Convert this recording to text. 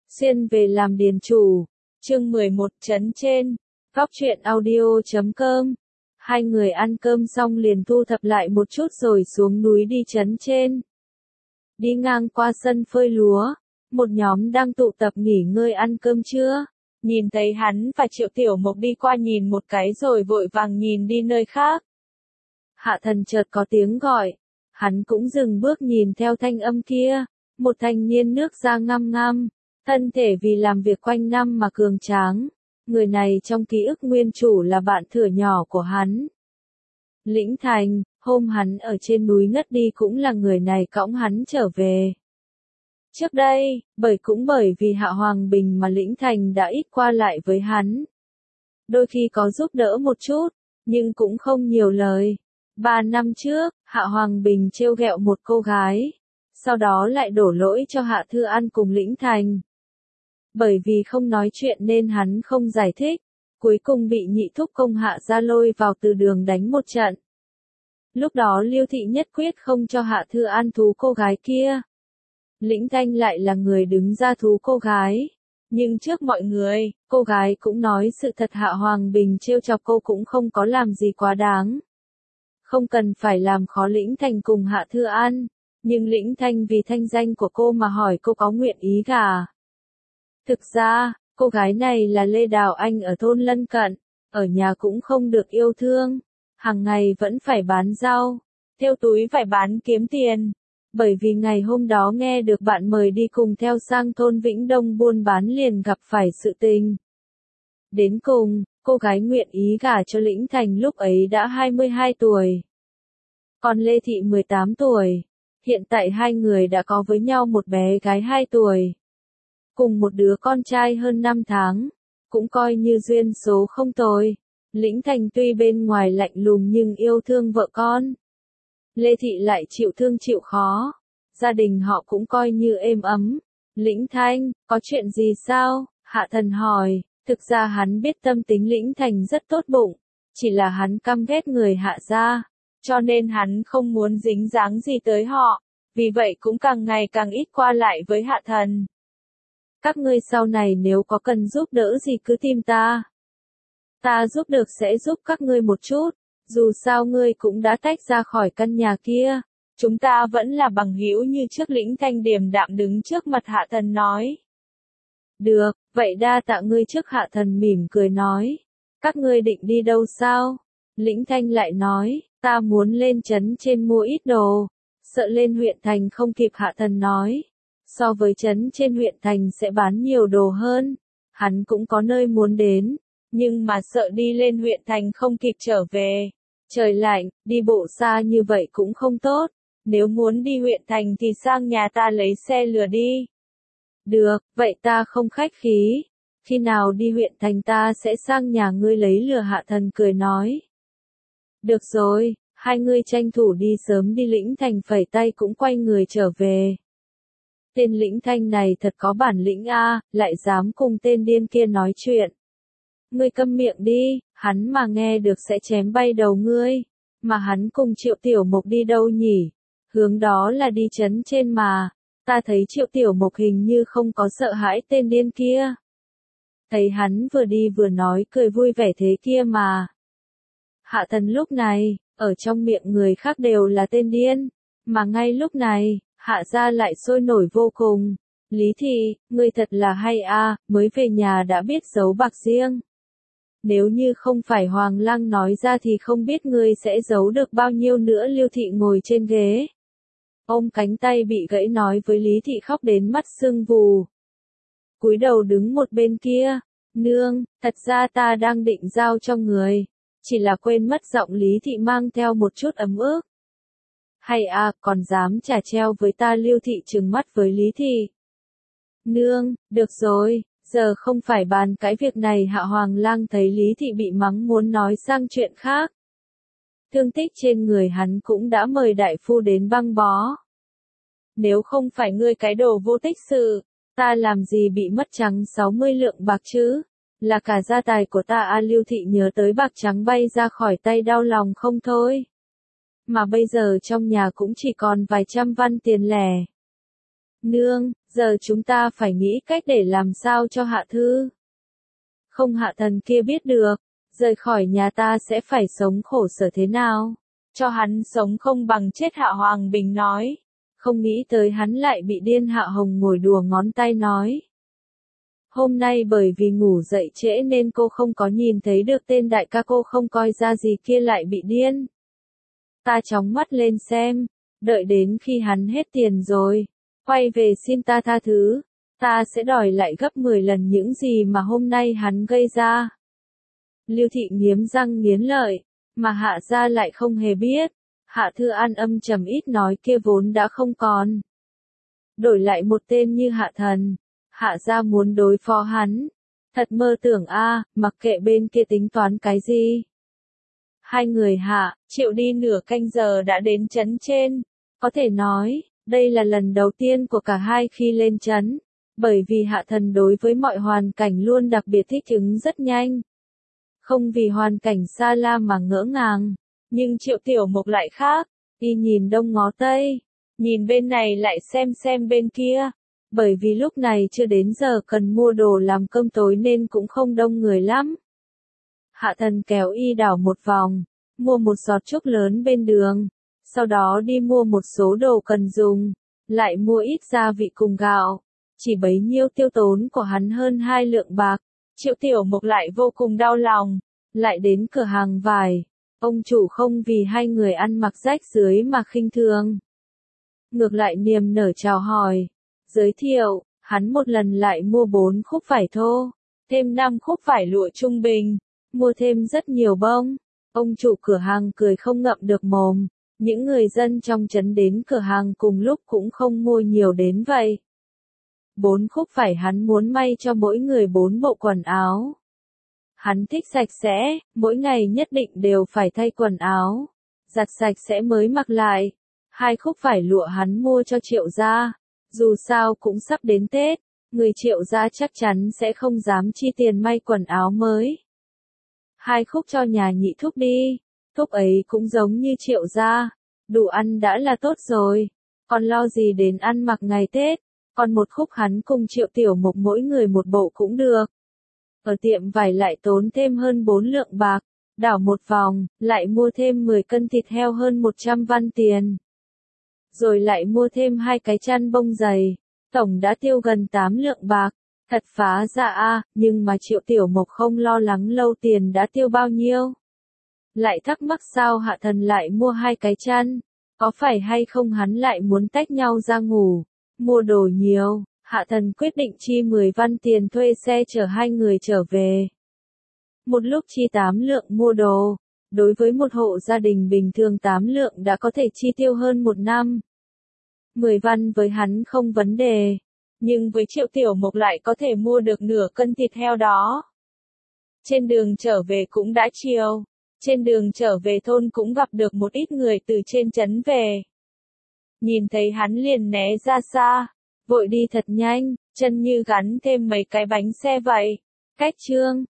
Xuyên về làm điền chủ. Chương 11 trấn trên. Góc truyện audio.com. Hai người ăn cơm xong liền thu thập lại một chút rồi xuống núi đi trấn trên. Đi ngang qua sân phơi lúa, một nhóm đang tụ tập nghỉ ngơi ăn cơm trưa. Nhìn thấy hắn và Triệu Tiểu Mộc đi qua nhìn một cái rồi vội vàng nhìn đi nơi khác. Hạ Thần chợt có tiếng gọi, hắn cũng dừng bước nhìn theo thanh âm kia, một thanh niên nước da ngăm ngăm, thân thể vì làm việc quanh năm mà cường tráng, người này trong ký ức nguyên chủ là bạn thuở nhỏ của hắn. Lĩnh Thành, hôm hắn ở trên núi ngất đi cũng là người này cõng hắn trở về. Trước đây, bởi vì Hạ Hoàng Bình mà Lĩnh Thành đã ít qua lại với hắn. Đôi khi có giúp đỡ một chút, nhưng cũng không nhiều lời. 3 năm trước, Hạ Hoàng Bình trêu ghẹo một cô gái, sau đó lại đổ lỗi cho Hạ Thư An cùng Lĩnh Thành. Bởi vì không nói chuyện nên hắn không giải thích, cuối cùng bị nhị thúc công Hạ gia lôi vào từ đường đánh một trận. Lúc đó Liêu Thị nhất quyết không cho Hạ Thư An thú cô gái kia. Lĩnh Thanh lại là người đứng ra thú cô gái. Nhưng trước mọi người, cô gái cũng nói sự thật, Hạ Hoàng Bình trêu chọc cô cũng không có làm gì quá đáng. Không cần phải làm khó Lĩnh Thành cùng Hạ Thư An, nhưng Lĩnh Thanh vì thanh danh của cô mà hỏi cô có nguyện ý gả. Thực ra, cô gái này là Lê Đào Anh ở thôn lân cận, ở nhà cũng không được yêu thương, hàng ngày vẫn phải bán rau, thêu túi vải bán kiếm tiền. Bởi vì ngày hôm đó nghe được bạn mời đi cùng theo sang thôn Vĩnh Đông buôn bán liền gặp phải sự tình. Đến cùng, cô gái nguyện ý gả cho Lĩnh Thành lúc ấy đã 22 tuổi. Còn Lê Thị 18 tuổi. Hiện tại hai người đã có với nhau một bé gái 2 tuổi. Cùng một đứa con trai hơn 5 tháng. Cũng coi như duyên số không tồi. Lĩnh Thành tuy bên ngoài lạnh lùng nhưng yêu thương vợ con. Lê Thị lại chịu thương chịu khó. Gia đình họ cũng coi như êm ấm. Lĩnh Thanh, có chuyện gì sao? Hạ Thần hỏi. Thực ra hắn biết tâm tính Lĩnh Thành rất tốt bụng. Chỉ là hắn căm ghét người Hạ gia. Cho nên hắn không muốn dính dáng gì tới họ. Vì vậy cũng càng ngày càng ít qua lại với Hạ Thần. Các ngươi sau này nếu có cần giúp đỡ gì cứ tìm ta. Ta giúp được sẽ giúp các ngươi một chút. Dù sao ngươi cũng đã tách ra khỏi căn nhà kia. Chúng ta vẫn là bằng hữu như trước. Lĩnh Thanh điềm đạm đứng trước mặt Hạ Thần nói. Được, vậy đa tạ ngươi trước. Hạ Thần mỉm cười nói. Các ngươi định đi đâu sao? Lĩnh Thanh lại nói, ta muốn lên trấn trên mua ít đồ. Sợ lên huyện thành không kịp. Hạ Thần nói. So với trấn trên huyện thành sẽ bán nhiều đồ hơn. Hắn cũng có nơi muốn đến. Nhưng mà sợ đi lên huyện thành không kịp trở về. Trời lạnh, đi bộ xa như vậy cũng không tốt. Nếu muốn đi huyện thành thì sang nhà ta lấy xe lừa đi. Được, vậy ta không khách khí. Khi nào đi huyện thành ta sẽ sang nhà ngươi lấy lừa. Hạ Thần cười nói. Được rồi, hai ngươi tranh thủ đi sớm đi. Lĩnh Thành phẩy tay cũng quay người trở về. Tên Lĩnh Thanh này thật có bản lĩnh a, lại dám cùng tên điên kia nói chuyện. Ngươi câm miệng đi, hắn mà nghe được sẽ chém bay đầu ngươi. Mà hắn cùng Triệu Tiểu Mộc đi đâu nhỉ? Hướng đó là đi trấn trên mà. Ta thấy Triệu Tiểu Mộc hình như không có sợ hãi tên điên kia. Thấy hắn vừa đi vừa nói cười vui vẻ thế kia mà. Hạ Thần lúc này, ở trong miệng người khác đều là tên điên. Mà ngay lúc này, Hạ gia lại sôi nổi vô cùng. Lý Thị, ngươi thật là hay a, mới về nhà đã biết giấu bạc riêng. Nếu như không phải Hoàng Lăng nói ra thì không biết ngươi sẽ giấu được bao nhiêu nữa. Liêu Thị ngồi trên ghế. Ôm cánh tay bị gãy nói với Lý Thị khóc đến mắt sưng vù. Cúi đầu đứng một bên kia. Nương, thật ra ta đang định giao cho người. Chỉ là quên mất. Giọng Lý Thị mang theo một chút ấm ức. Hay à, còn dám chả treo với ta. Liêu Thị trừng mắt với Lý Thị. Nương, được rồi, giờ không phải bàn cái việc này. Hạ Hoàng Lang thấy Lý Thị bị mắng muốn nói sang chuyện khác. Thương tích trên người hắn cũng đã mời đại phu đến băng bó. Nếu không phải ngươi cái đồ vô tích sự, ta làm gì bị mất trắng 60 lượng bạc chứ? Là cả gia tài của ta a. Liêu Thị nhớ tới bạc trắng bay ra khỏi tay đau lòng không thôi. Mà bây giờ trong nhà cũng chỉ còn vài trăm văn tiền lẻ. Nương, giờ chúng ta phải nghĩ cách để làm sao cho Hạ Thư. Không Hạ Thần kia biết được, rời khỏi nhà ta sẽ phải sống khổ sở thế nào. Cho hắn sống không bằng chết, Hạ Hoàng Bình nói. Không nghĩ tới hắn lại bị điên. Hạ Hồng ngồi đùa ngón tay nói. Hôm nay bởi vì ngủ dậy trễ nên cô không có nhìn thấy được tên đại ca, cô không coi ra gì kia lại bị điên. Ta chóng mắt lên xem, đợi đến khi hắn hết tiền rồi, quay về xin ta tha thứ, ta sẽ đòi lại gấp 10 lần những gì mà hôm nay hắn gây ra. Lưu Thị nghiến răng nghiến lợi, mà Hạ gia lại không hề biết. Hạ Thư An âm trầm ít nói kia vốn đã không còn. Đổi lại một tên như Hạ Thần, Hạ gia muốn đối phó hắn. Thật mơ tưởng a, mặc kệ bên kia tính toán cái gì. Hai người Hạ, Triệu đi nửa canh giờ đã đến trấn trên. Có thể nói, đây là lần đầu tiên của cả hai khi lên trấn. Bởi vì Hạ Thần đối với mọi hoàn cảnh luôn đặc biệt thích ứng rất nhanh. Không vì hoàn cảnh xa la mà ngỡ ngàng. Nhưng Triệu Tiểu Mục lại khác, y nhìn đông ngó tây, nhìn bên này lại xem bên kia. Bởi vì lúc này chưa đến giờ cần mua đồ làm cơm tối nên cũng không đông người lắm. Hạ Thần kéo y đảo một vòng, mua một giọt trúc lớn bên đường, sau đó đi mua một số đồ cần dùng, lại mua ít gia vị cùng gạo. Chỉ bấy nhiêu tiêu tốn của hắn hơn 2 lượng bạc. Triệu Tiểu Mục lại vô cùng đau lòng, lại đến cửa hàng vải. Ông chủ không vì hai người ăn mặc rách rưới mà khinh thường. Ngược lại niềm nở chào hỏi, giới thiệu, hắn một lần lại mua 4 khúc vải thô, thêm 5 khúc vải lụa trung bình, mua thêm rất nhiều bông. Ông chủ cửa hàng cười không ngậm được mồm, những người dân trong trấn đến cửa hàng cùng lúc cũng không mua nhiều đến vậy. 4 khúc vải hắn muốn may cho mỗi người 4 bộ quần áo. Hắn thích sạch sẽ, mỗi ngày nhất định đều phải thay quần áo, giặt sạch sẽ mới mặc lại. 2 khúc vải lụa hắn mua cho Triệu gia, dù sao cũng sắp đến Tết, người Triệu gia chắc chắn sẽ không dám chi tiền may quần áo mới. 2 khúc cho nhà nhị thúc đi, thúc ấy cũng giống như Triệu gia, đủ ăn đã là tốt rồi, còn lo gì đến ăn mặc ngày Tết, còn 1 khúc hắn cùng Triệu Tiểu Mục mỗi người 1 bộ cũng được. Ở tiệm vải lại tốn thêm hơn 4 lượng bạc, đảo một vòng, lại mua thêm 10 cân thịt heo hơn 100 văn tiền. Rồi lại mua thêm 2 cái chăn bông dày, tổng đã tiêu gần 8 lượng bạc, thật phá ra a, nhưng mà Triệu Tiểu Mục không lo lắng lâu tiền đã tiêu bao nhiêu. Lại thắc mắc sao Hạ Thần lại mua 2 cái chăn, có phải hay không hắn lại muốn tách nhau ra ngủ, mua đồ nhiều. Hạ Thần quyết định chi 10 văn tiền thuê xe chở hai người trở về. Một lúc chi 8 lượng mua đồ, đối với một hộ gia đình bình thường 8 lượng đã có thể chi tiêu hơn 1 năm. 10 văn với hắn không vấn đề, nhưng với Triệu Tiểu Mục lại có thể mua được nửa cân thịt heo đó. Trên đường trở về cũng đã chiều, trên đường trở về thôn cũng gặp được một ít người từ trên trấn về. Nhìn thấy hắn liền né ra xa, vội đi thật nhanh, chân như gắn thêm mấy cái bánh xe vậy. Cách chương